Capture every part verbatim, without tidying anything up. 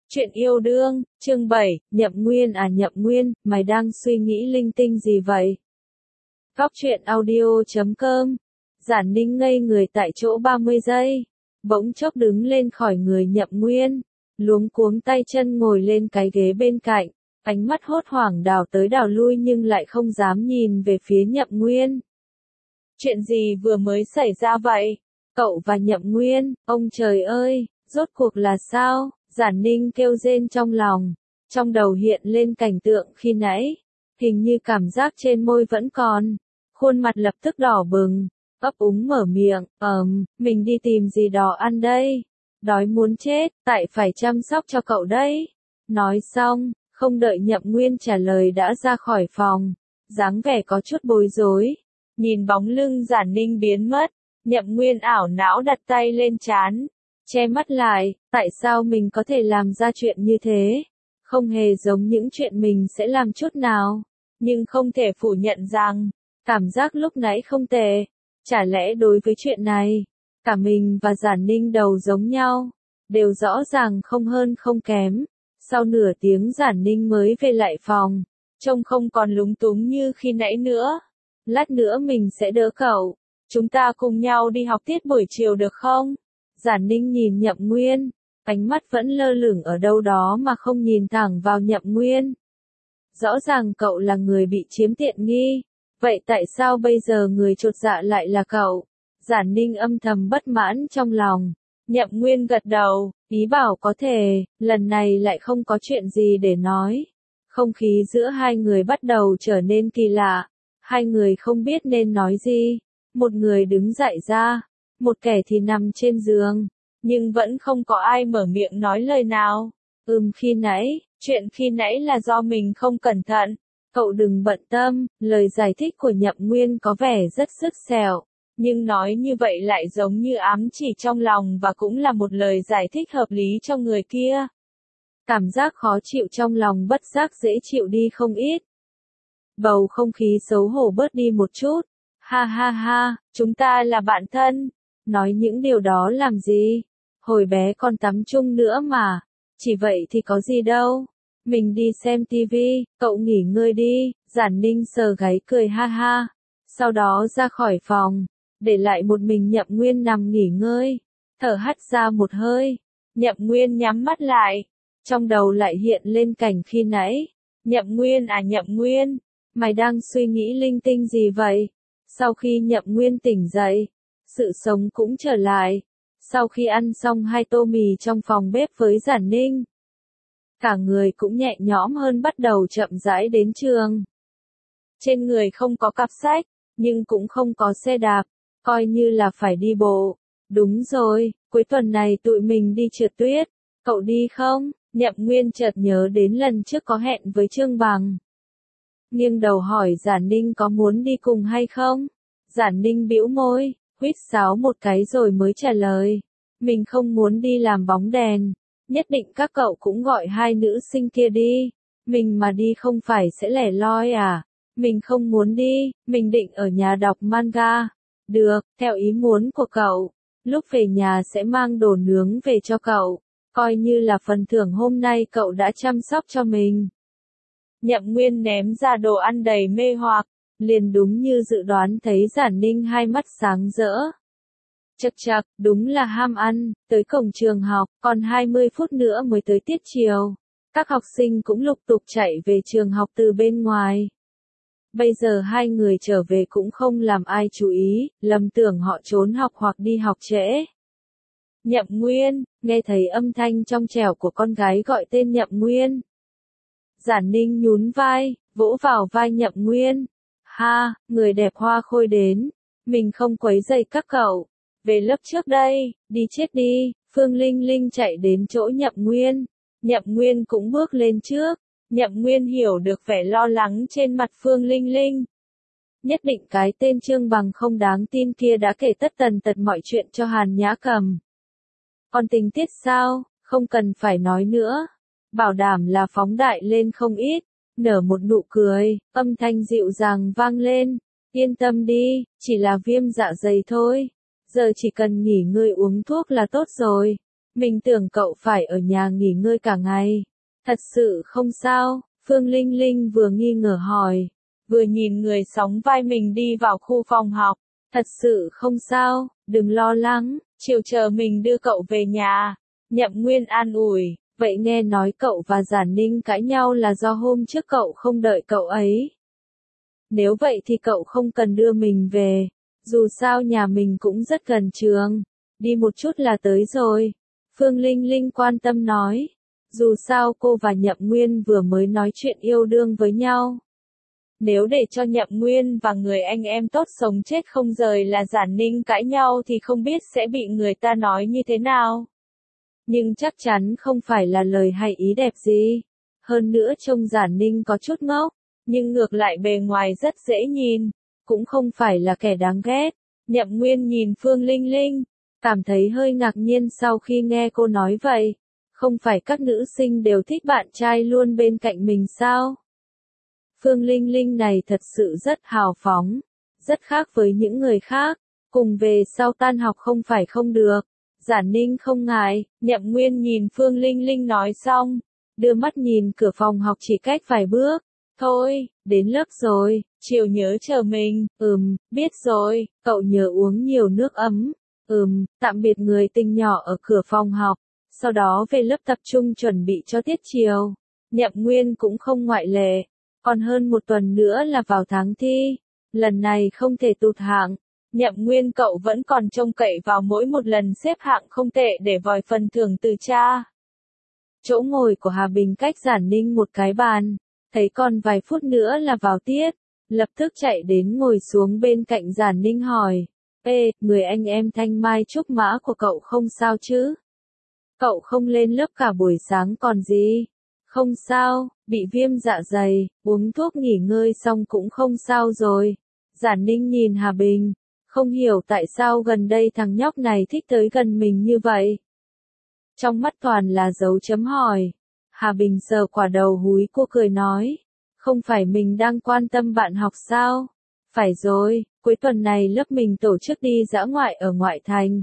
Chuyện yêu đương, chương bảy, Nhậm Nguyên à Nhậm Nguyên, mày đang suy nghĩ linh tinh gì vậy? Góc truyện audio chấm com. Giản Ninh ngây người tại chỗ ba mươi giây, bỗng chốc đứng lên khỏi người Nhậm Nguyên, luống cuống tay chân ngồi lên cái ghế bên cạnh, ánh mắt hốt hoảng đảo tới đảo lui nhưng lại không dám nhìn về phía Nhậm Nguyên. Chuyện gì vừa mới xảy ra vậy? Cậu và Nhậm Nguyên, ông trời ơi, rốt cuộc là sao? Giản Ninh kêu rên trong lòng, trong đầu hiện lên cảnh tượng khi nãy, hình như cảm giác trên môi vẫn còn, khuôn mặt lập tức đỏ bừng, ấp úng mở miệng, ờm, mình đi tìm gì đó ăn đây, đói muốn chết, tại phải chăm sóc cho cậu đấy. Nói xong, không đợi Nhậm Nguyên trả lời đã ra khỏi phòng, dáng vẻ có chút bối rối, nhìn bóng lưng Giản Ninh biến mất, Nhậm Nguyên ảo não đặt tay lên trán, che mắt lại, tại sao mình có thể làm ra chuyện như thế? Không hề giống những chuyện mình sẽ làm chút nào, nhưng không thể phủ nhận rằng, cảm giác lúc nãy không tệ. Chả lẽ đối với chuyện này, cả mình và Giản Ninh đầu giống nhau, đều rõ ràng không hơn không kém. Sau nửa tiếng Giản Ninh mới về lại phòng, trông không còn lúng túng như khi nãy nữa. Lát nữa mình sẽ đỡ cậu, chúng ta cùng nhau đi học tiết buổi chiều được không? Giản Ninh nhìn Nhậm Nguyên, ánh mắt vẫn lơ lửng ở đâu đó mà không nhìn thẳng vào Nhậm Nguyên. Rõ ràng cậu là người bị chiếm tiện nghi, vậy tại sao bây giờ người chột dạ lại là cậu? Giản Ninh âm thầm bất mãn trong lòng. Nhậm Nguyên gật đầu, ý bảo có thể, lần này lại không có chuyện gì để nói. Không khí giữa hai người bắt đầu trở nên kỳ lạ, hai người không biết nên nói gì. Một người đứng dậy ra, một kẻ thì nằm trên giường, nhưng vẫn không có ai mở miệng nói lời nào. Ừm khi nãy, chuyện khi nãy là do mình không cẩn thận, cậu đừng bận tâm. Lời giải thích của Nhậm Nguyên có vẻ rất sứt sẹo, nhưng nói như vậy lại giống như ám chỉ trong lòng và cũng là một lời giải thích hợp lý cho người kia. Cảm giác khó chịu trong lòng bất giác dễ chịu đi không ít. Bầu không khí xấu hổ bớt đi một chút. Ha ha ha, chúng ta là bạn thân. Nói những điều đó làm gì? Hồi bé còn tắm chung nữa mà. Chỉ vậy thì có gì đâu. Mình đi xem tivi, cậu nghỉ ngơi đi. Giản Ninh sờ gáy cười ha ha. Sau đó ra khỏi phòng, để lại một mình Nhậm Nguyên nằm nghỉ ngơi. Thở hắt ra một hơi. Nhậm Nguyên nhắm mắt lại. Trong đầu lại hiện lên cảnh khi nãy. Nhậm Nguyên à Nhậm Nguyên, mày đang suy nghĩ linh tinh gì vậy? Sau khi Nhậm Nguyên tỉnh dậy, sự sống cũng trở lại. Sau khi ăn xong hai tô mì trong phòng bếp với Giản Ninh, cả người cũng nhẹ nhõm hơn, bắt đầu chậm rãi đến trường. Trên người không có cặp sách, nhưng cũng không có xe đạp, coi như là phải đi bộ. Đúng rồi, cuối tuần này tụi mình đi trượt tuyết, cậu đi không? Nhậm Nguyên chợt nhớ đến lần trước có hẹn với Trương Bằng. Nghiêng đầu hỏi Giản Ninh có muốn đi cùng hay không? Giản Ninh bĩu môi, huýt sáo một cái rồi mới trả lời. Mình không muốn đi làm bóng đèn. Nhất định các cậu cũng gọi hai nữ sinh kia đi. Mình mà đi không phải sẽ lẻ loi à? Mình không muốn đi, mình định ở nhà đọc manga. Được, theo ý muốn của cậu. Lúc về nhà sẽ mang đồ nướng về cho cậu. Coi như là phần thưởng hôm nay cậu đã chăm sóc cho mình. Nhậm Nguyên ném ra đồ ăn đầy mê hoặc, liền đúng như dự đoán thấy Giản Ninh hai mắt sáng rỡ. Chậc chậc, đúng là ham ăn. Tới cổng trường học, còn hai mươi phút nữa mới tới tiết chiều. Các học sinh cũng lục tục chạy về trường học từ bên ngoài. Bây giờ hai người trở về cũng không làm ai chú ý, lầm tưởng họ trốn học hoặc đi học trễ. Nhậm Nguyên, nghe thấy âm thanh trong trẻo của con gái gọi tên Nhậm Nguyên. Giản Ninh nhún vai, vỗ vào vai Nhậm Nguyên. Ha, người đẹp hoa khôi đến. Mình không quấy rầy các cậu. Về lớp trước đây, đi chết đi. Phương Linh Linh chạy đến chỗ Nhậm Nguyên. Nhậm Nguyên cũng bước lên trước. Nhậm Nguyên hiểu được vẻ lo lắng trên mặt Phương Linh Linh. Nhất định cái tên Trương Bằng không đáng tin kia đã kể tất tần tật mọi chuyện cho Hàn Nhã Cầm. Còn tình tiết sao, không cần phải nói nữa. Bảo đảm là phóng đại lên không ít. Nở một nụ cười, âm thanh dịu dàng vang lên. Yên tâm đi, chỉ là viêm dạ dày thôi. Giờ chỉ cần nghỉ ngơi uống thuốc là tốt rồi. Mình tưởng cậu phải ở nhà nghỉ ngơi cả ngày. Thật sự không sao? Phương Linh Linh vừa nghi ngờ hỏi, vừa nhìn người sóng vai mình đi vào khu phòng học. Thật sự không sao, đừng lo lắng, chiều chờ mình đưa cậu về nhà. Nhậm Nguyên an ủi, vậy nghe nói cậu và Giản Ninh cãi nhau là do hôm trước cậu không đợi cậu ấy. Nếu vậy thì cậu không cần đưa mình về, dù sao nhà mình cũng rất gần trường, đi một chút là tới rồi. Phương Linh Linh quan tâm nói, dù sao cô và Nhậm Nguyên vừa mới nói chuyện yêu đương với nhau. Nếu để cho Nhậm Nguyên và người anh em tốt sống chết không rời là Giản Ninh cãi nhau thì không biết sẽ bị người ta nói như thế nào. Nhưng chắc chắn không phải là lời hay ý đẹp gì. Hơn nữa trông Giản Ninh có chút ngốc, nhưng ngược lại bề ngoài rất dễ nhìn, cũng không phải là kẻ đáng ghét. Nhậm Nguyên nhìn Phương Linh Linh, cảm thấy hơi ngạc nhiên sau khi nghe cô nói vậy. Không phải các nữ sinh đều thích bạn trai luôn bên cạnh mình sao? Phương Linh Linh này thật sự rất hào phóng, rất khác với những người khác, cùng về sau tan học không phải không được. Giản Ninh không ngại, Nhậm Nguyên nhìn Phương Linh Linh nói xong, đưa mắt nhìn cửa phòng học chỉ cách vài bước. Thôi, đến lớp rồi, chiều nhớ chờ mình, ừm, biết rồi, cậu nhớ uống nhiều nước ấm, ừm, tạm biệt người tình nhỏ ở cửa phòng học, sau đó về lớp tập trung chuẩn bị cho tiết chiều. Nhậm Nguyên cũng không ngoại lệ, còn hơn một tuần nữa là vào tháng thi, lần này không thể tụt hạng. Nhậm Nguyên cậu vẫn còn trông cậy vào mỗi một lần xếp hạng không tệ để vòi phần thưởng từ cha. Chỗ ngồi của Hà Bình cách Giản Ninh một cái bàn, thấy còn vài phút nữa là vào tiết, lập tức chạy đến ngồi xuống bên cạnh Giản Ninh hỏi, ê, người anh em Thanh Mai Trúc Mã của cậu không sao chứ? Cậu không lên lớp cả buổi sáng còn gì? Không sao, bị viêm dạ dày, uống thuốc nghỉ ngơi xong cũng không sao rồi. Giản Ninh nhìn Hà Bình, không hiểu tại sao gần đây thằng nhóc này thích tới gần mình như vậy. Trong mắt toàn là dấu chấm hỏi. Hà Bình sờ quả đầu húi cô cười nói, không phải mình đang quan tâm bạn học sao? Phải rồi, cuối tuần này lớp mình tổ chức đi dã ngoại ở ngoại thành.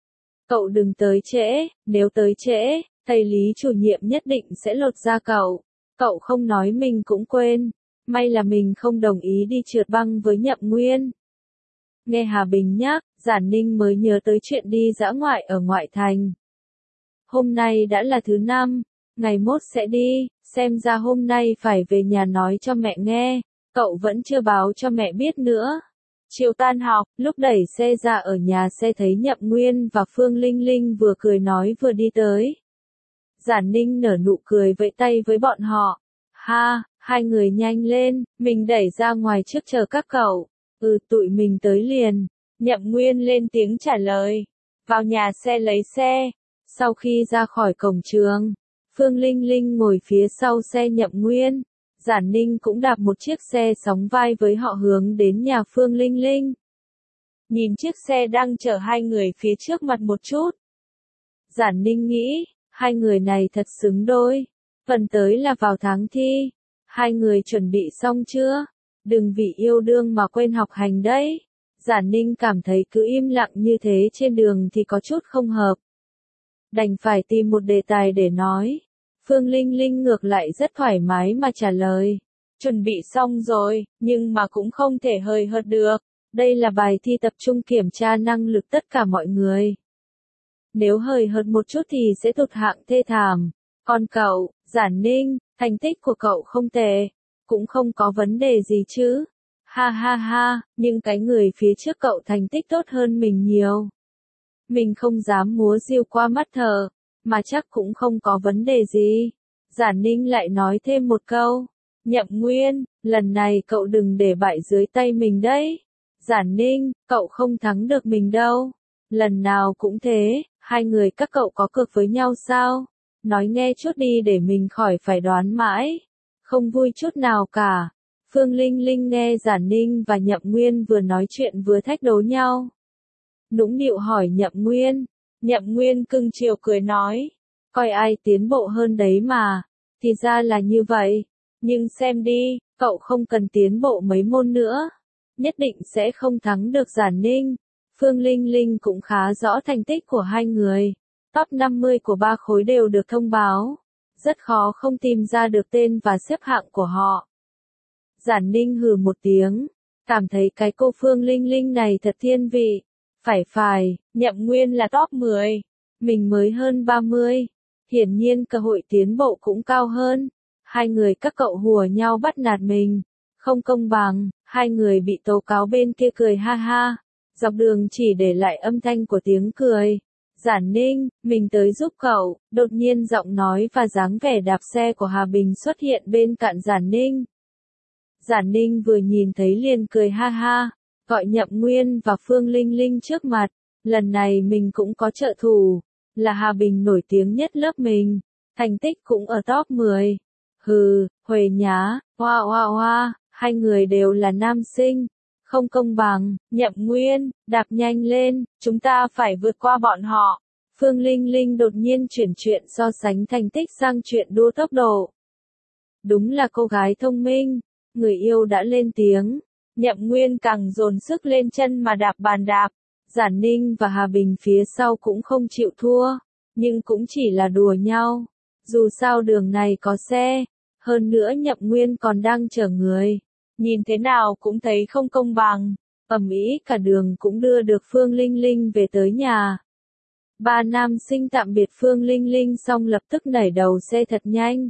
Cậu đừng tới trễ, nếu tới trễ, thầy Lý chủ nhiệm nhất định sẽ lột da cậu. Cậu không nói mình cũng quên, may là mình không đồng ý đi trượt băng với Nhậm Nguyên. Nghe Hà Bình nhắc, Giản Ninh mới nhớ tới chuyện đi dã ngoại ở ngoại thành. Hôm nay đã là thứ năm, ngày mốt sẽ đi, xem ra hôm nay phải về nhà nói cho mẹ nghe, cậu vẫn chưa báo cho mẹ biết nữa. Chiều tan học, lúc đẩy xe ra ở nhà xe thấy Nhậm Nguyên và Phương Linh Linh vừa cười nói vừa đi tới. Giản Ninh nở nụ cười vẫy tay với bọn họ. Ha, hai người nhanh lên, mình đẩy ra ngoài trước chờ các cậu. Ừ, tụi mình tới liền. Nhậm Nguyên lên tiếng trả lời. Vào nhà xe lấy xe. Sau khi ra khỏi cổng trường, Phương Linh Linh ngồi phía sau xe Nhậm Nguyên. Giản Ninh cũng đạp một chiếc xe sóng vai với họ hướng đến nhà Phương Linh Linh. Nhìn chiếc xe đang chở hai người phía trước mặt một chút. Giản Ninh nghĩ, hai người này thật xứng đôi. Phần tới là vào tháng thi. Hai người chuẩn bị xong chưa? Đừng vì yêu đương mà quên học hành đấy. Giản Ninh cảm thấy cứ im lặng như thế trên đường thì có chút không hợp. Đành phải tìm một đề tài để nói. Phương Linh Linh ngược lại rất thoải mái mà trả lời. Chuẩn bị xong rồi, nhưng mà cũng không thể hời hợt được. Đây là bài thi tập trung kiểm tra năng lực tất cả mọi người. Nếu hời hợt một chút thì sẽ tụt hạng thê thảm. Còn cậu, Giản Ninh, thành tích của cậu không tệ. Cũng không có vấn đề gì chứ. Ha ha ha, nhưng cái người phía trước cậu thành tích tốt hơn mình nhiều. Mình không dám múa diêu qua mắt thờ, mà chắc cũng không có vấn đề gì. Giản Ninh lại nói thêm một câu. Nhậm Nguyên, lần này cậu đừng để bại dưới tay mình đấy. Giản Ninh, cậu không thắng được mình đâu. Lần nào cũng thế, hai người các cậu có cược với nhau sao? Nói nghe chút đi để mình khỏi phải đoán mãi. Không vui chút nào cả. Phương Linh Linh nghe Giản Ninh và Nhậm Nguyên vừa nói chuyện vừa thách đố nhau. Nũng nịu hỏi Nhậm Nguyên. Nhậm Nguyên cưng chiều cười nói. Coi ai tiến bộ hơn đấy mà. Thì ra là như vậy. Nhưng xem đi, cậu không cần tiến bộ mấy môn nữa. Nhất định sẽ không thắng được Giản Ninh. Phương Linh Linh cũng khá rõ thành tích của hai người. Top năm mươi của ba khối đều được thông báo. Rất khó không tìm ra được tên và xếp hạng của họ. Giản Ninh hừ một tiếng, cảm thấy cái cô Phương Linh Linh này thật thiên vị. Phải phải, Nhậm Nguyên là top mười. Mình mới hơn ba mươi. Hiển nhiên cơ hội tiến bộ cũng cao hơn. Hai người các cậu hùa nhau bắt nạt mình. Không công bằng, hai người bị tố cáo bên kia cười ha ha. Dọc đường chỉ để lại âm thanh của tiếng cười. Giản Ninh, mình tới giúp cậu. Đột nhiên giọng nói và dáng vẻ đạp xe của Hà Bình xuất hiện bên cạnh Giản Ninh. Giản Ninh vừa nhìn thấy liền cười ha ha, gọi Nhậm Nguyên và Phương Linh Linh trước mặt. Lần này mình cũng có trợ thủ, là Hà Bình nổi tiếng nhất lớp mình, thành tích cũng ở top mười. Hừ, Huệ Nhá, hoa hoa hoa, hai người đều là nam sinh. Không công bằng, Nhậm Nguyên, đạp nhanh lên, chúng ta phải vượt qua bọn họ. Phương Linh Linh đột nhiên chuyển chuyện so sánh thành tích sang chuyện đua tốc độ. Đúng là cô gái thông minh, người yêu đã lên tiếng. Nhậm Nguyên càng dồn sức lên chân mà đạp bàn đạp. Giản Ninh và Hà Bình phía sau cũng không chịu thua, nhưng cũng chỉ là đùa nhau. Dù sao đường này có xe, hơn nữa Nhậm Nguyên còn đang chở người. Nhìn thế nào cũng thấy không công bằng, ầm ĩ cả đường cũng đưa được Phương Linh Linh về tới nhà. Ba nam sinh tạm biệt Phương Linh Linh xong lập tức nảy đầu xe thật nhanh.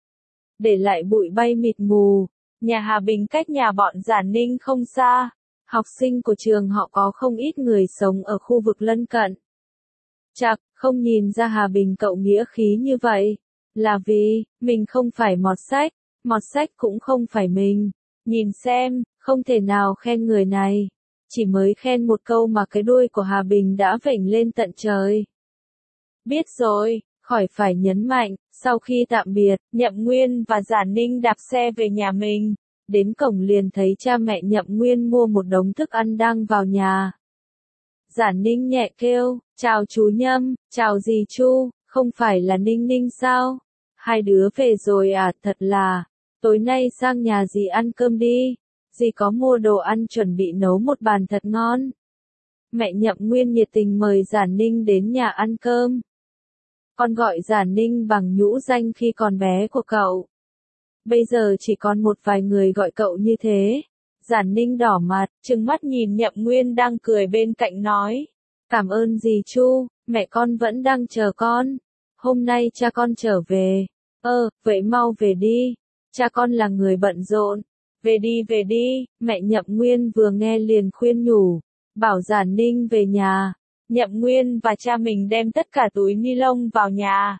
Để lại bụi bay mịt mù, nhà Hà Bình cách nhà bọn Giản Ninh không xa. Học sinh của trường họ có không ít người sống ở khu vực lân cận. Chạc, không nhìn ra Hà Bình cậu nghĩa khí như vậy. Là vì, mình không phải mọt sách, mọt sách cũng không phải mình. Nhìn xem, không thể nào khen người này. Chỉ mới khen một câu mà cái đuôi của Hà Bình đã vểnh lên tận trời. Biết rồi, khỏi phải nhấn mạnh, sau khi tạm biệt, Nhậm Nguyên và Giản Ninh đạp xe về nhà mình. Đến cổng liền thấy cha mẹ Nhậm Nguyên mua một đống thức ăn đang vào nhà. Giản Ninh nhẹ kêu, chào chú Nhâm, chào dì Chu, không phải là Ninh Ninh sao? Hai đứa về rồi à, thật là, tối nay sang nhà dì ăn cơm đi, dì có mua đồ ăn chuẩn bị nấu một bàn thật ngon. Mẹ Nhậm Nguyên nhiệt tình mời Giản Ninh đến nhà ăn cơm. Con gọi Giản Ninh bằng nhũ danh khi còn bé của cậu. Bây giờ chỉ còn một vài người gọi cậu như thế. Giản Ninh đỏ mặt, trừng mắt nhìn Nhậm Nguyên đang cười bên cạnh nói. Cảm ơn dì Chu, mẹ con vẫn đang chờ con. Hôm nay cha con trở về. Ơ, vậy mau về đi. Cha con là người bận rộn. Về đi về đi, mẹ Nhậm Nguyên vừa nghe liền khuyên nhủ. Bảo Giản Ninh về nhà. Nhậm Nguyên và cha mình đem tất cả túi ni lông vào nhà.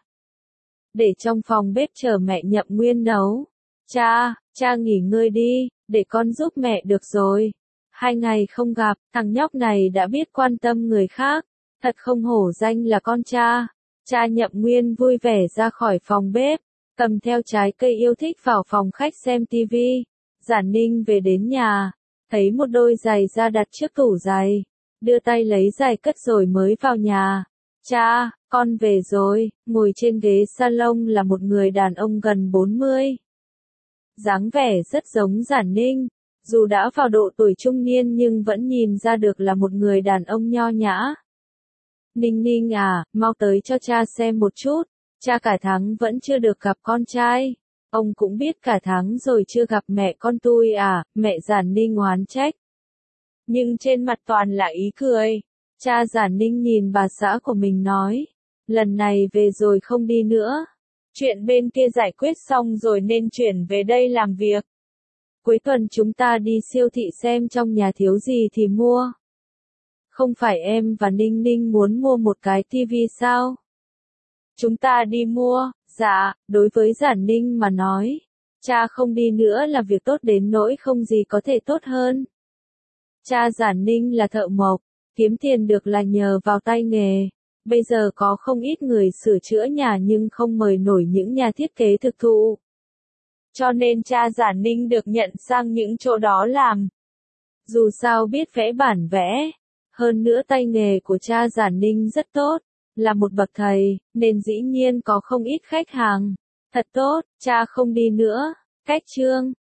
Để trong phòng bếp chờ mẹ Nhậm Nguyên nấu. Cha, cha nghỉ ngơi đi, để con giúp mẹ được rồi. Hai ngày không gặp, thằng nhóc này đã biết quan tâm người khác. Thật không hổ danh là con cha. Cha Nhậm Nguyên vui vẻ ra khỏi phòng bếp, cầm theo trái cây yêu thích vào phòng khách xem tivi. Giản Ninh về đến nhà, thấy một đôi giày da đặt trước tủ giày. Đưa tay lấy giày cất rồi mới vào nhà. Cha, con về rồi, ngồi trên ghế salon là một người đàn ông gần bốn mươi. Dáng vẻ rất giống Giản Ninh, dù đã vào độ tuổi trung niên nhưng vẫn nhìn ra được là một người đàn ông nho nhã. Ninh Ninh à, mau tới cho cha xem một chút, cha cả tháng vẫn chưa được gặp con trai. Ông cũng biết cả tháng rồi chưa gặp mẹ con tôi à, mẹ Giản Ninh oán trách. Nhưng trên mặt toàn là ý cười. Cha Giản Ninh nhìn bà xã của mình nói, lần này về rồi không đi nữa. Chuyện bên kia giải quyết xong rồi nên chuyển về đây làm việc. Cuối tuần chúng ta đi siêu thị xem trong nhà thiếu gì thì mua. Không phải em và Ninh Ninh muốn mua một cái tivi sao? Chúng ta đi mua, dạ, đối với Giản Ninh mà nói. Cha không đi nữa là việc tốt đến nỗi không gì có thể tốt hơn. Cha Giản Ninh là thợ mộc, kiếm tiền được là nhờ vào tay nghề. Bây giờ có không ít người sửa chữa nhà nhưng không mời nổi những nhà thiết kế thực thụ. Cho nên cha Giản Ninh được nhận sang những chỗ đó làm. Dù sao biết vẽ bản vẽ, hơn nữa tay nghề của cha Giản Ninh rất tốt, là một bậc thầy, nên dĩ nhiên có không ít khách hàng. Thật tốt, cha không đi nữa. Cách chương